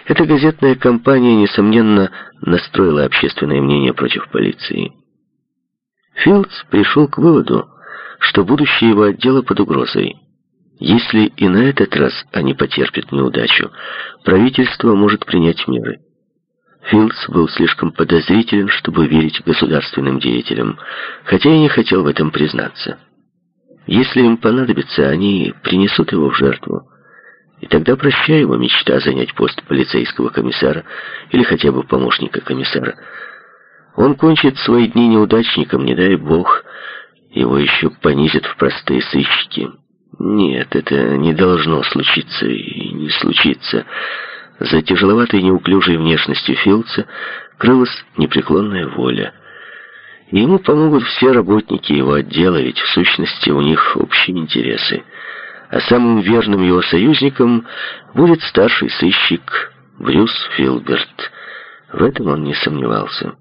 Эта газетная кампания, несомненно, настроила общественное мнение против полиции. Филдс пришел к выводу, что будущее его отдела под угрозой. Если и на этот раз они потерпят неудачу, правительство может принять меры. Филдс был слишком подозрителен, чтобы верить государственным деятелям, хотя и не хотел в этом признаться. Если им понадобится, они принесут его в жертву. И тогда прощай его мечта занять пост полицейского комиссара или хотя бы помощника комиссара. Он кончит свои дни неудачником, не дай бог, его еще понизят в простые сыщики. Нет, это не должно случиться и не случится. За тяжеловатой неуклюжей внешностью Филдса крылась непреклонная воля. И ему помогут все работники его отдела, ведь в сущности у них общие интересы. А самым верным его союзником будет старший сыщик Брюс Филберт. В этом он не сомневался.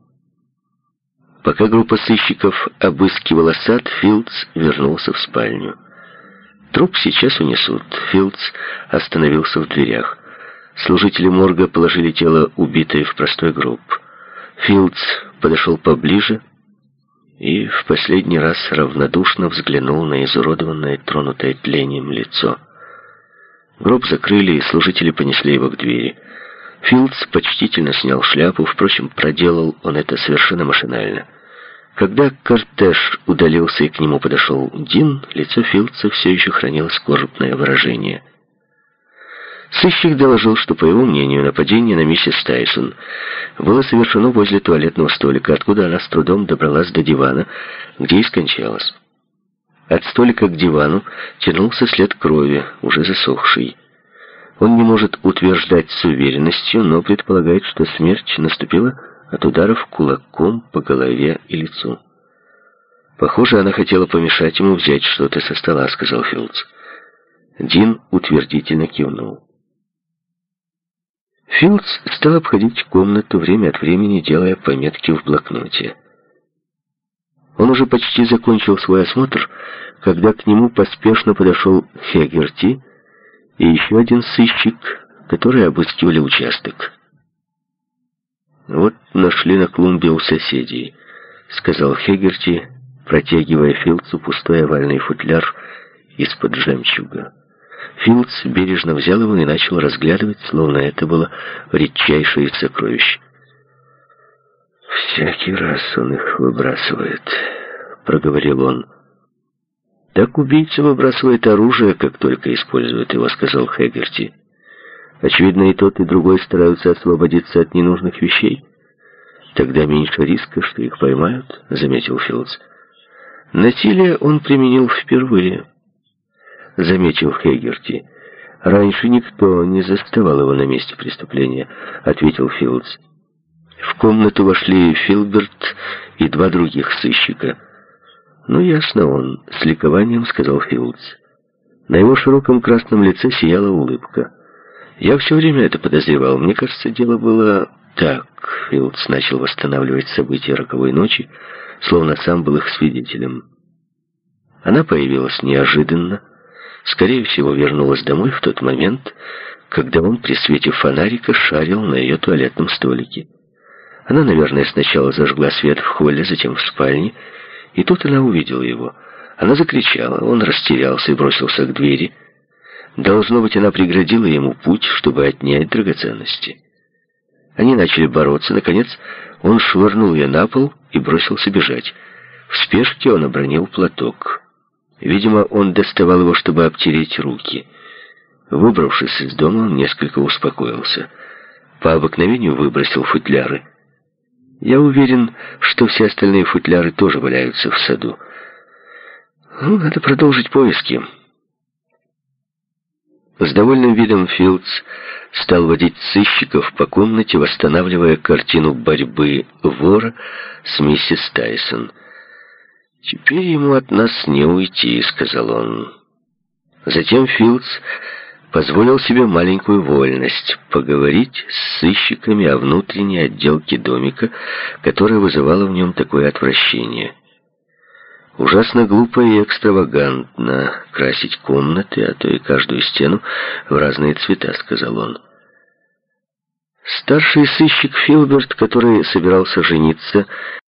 Пока группа сыщиков обыскивала сад, Филдс вернулся в спальню. Труп сейчас унесут. Филдс остановился в дверях. Служители морга положили тело убитой в простой гроб. Филдс подошел поближе и в последний раз равнодушно взглянул на изуродованное, тронутое тлением лицо. Гроб закрыли, и служители понесли его к двери. Филдс почтительно снял шляпу, впрочем, проделал он это совершенно машинально. Когда кортеж удалился и к нему подошел Дин, лицо Филдса все еще хранило скорбное выражение. Сыщик доложил, что, по его мнению, нападение на миссис Тайсон было совершено возле туалетного столика, откуда она с трудом добралась до дивана, где и скончалась. От столика к дивану тянулся след крови, уже засохший. Он не может утверждать с уверенностью, но предполагает, что смерть наступила от ударов кулаком по голове и лицу. «Похоже, она хотела помешать ему взять что-то со стола», — сказал Филдс. Дин утвердительно кивнул. Филдс стал обходить комнату, время от времени делая пометки в блокноте. Он уже почти закончил свой осмотр, когда к нему поспешно подошел Хегерти и еще один сыщик, которые обыскивали участок. «Вот нашли на клумбе у соседей», — сказал Хегерти, протягивая Филдсу пустой овальный футляр из-под жемчуга. Филдс бережно взял его и начал разглядывать, словно это было редчайшее сокровище. «Всякий раз он их выбрасывает», — проговорил он. «Так убийца выбрасывает оружие, как только использует его», — сказал Хегерти. «Очевидно, и тот, и другой стараются освободиться от ненужных вещей. Тогда меньше риска, что их поймают», — заметил Филдс. «Насилие он применил впервые», — заметил Хегерти. «Раньше никто не заставал его на месте преступления», — ответил Филдс. В комнату вошли Филберт и два других сыщика. «Ну, ясно он», — с ликованием сказал Филдс. На его широком красном лице сияла улыбка. «Я все время это подозревал. Мне кажется, дело было так». Филдс начал восстанавливать события роковой ночи, словно сам был их свидетелем. Она появилась неожиданно. Скорее всего, вернулась домой в тот момент, когда он при свете фонарика шарил на ее туалетном столике. Она, наверное, сначала зажгла свет в холле, затем в спальне, и тут она увидела его. Она закричала, он растерялся и бросился к двери. Должно быть, она преградила ему путь, чтобы отнять драгоценности. Они начали бороться. Наконец, он швырнул ее на пол и бросился бежать. В спешке он обронил платок. Видимо, он доставал его, чтобы обтереть руки. Выбравшись из дома, он несколько успокоился. По обыкновению выбросил футляры. Я уверен, что все остальные футляры тоже валяются в саду. Надо продолжить поиски. С довольным видом Филдс стал водить сыщиков по комнате, восстанавливая картину борьбы вора с миссис Тайсон. «Теперь ему от нас не уйти», — сказал он. Затем Филдс позволил себе маленькую вольность — поговорить с сыщиками о внутренней отделке домика, которая вызывала в нем такое отвращение. Ужасно глупо и экстравагантно красить комнаты, а то и каждую стену в разные цвета, — сказал он. Старший сыщик Филберт, который собирался жениться,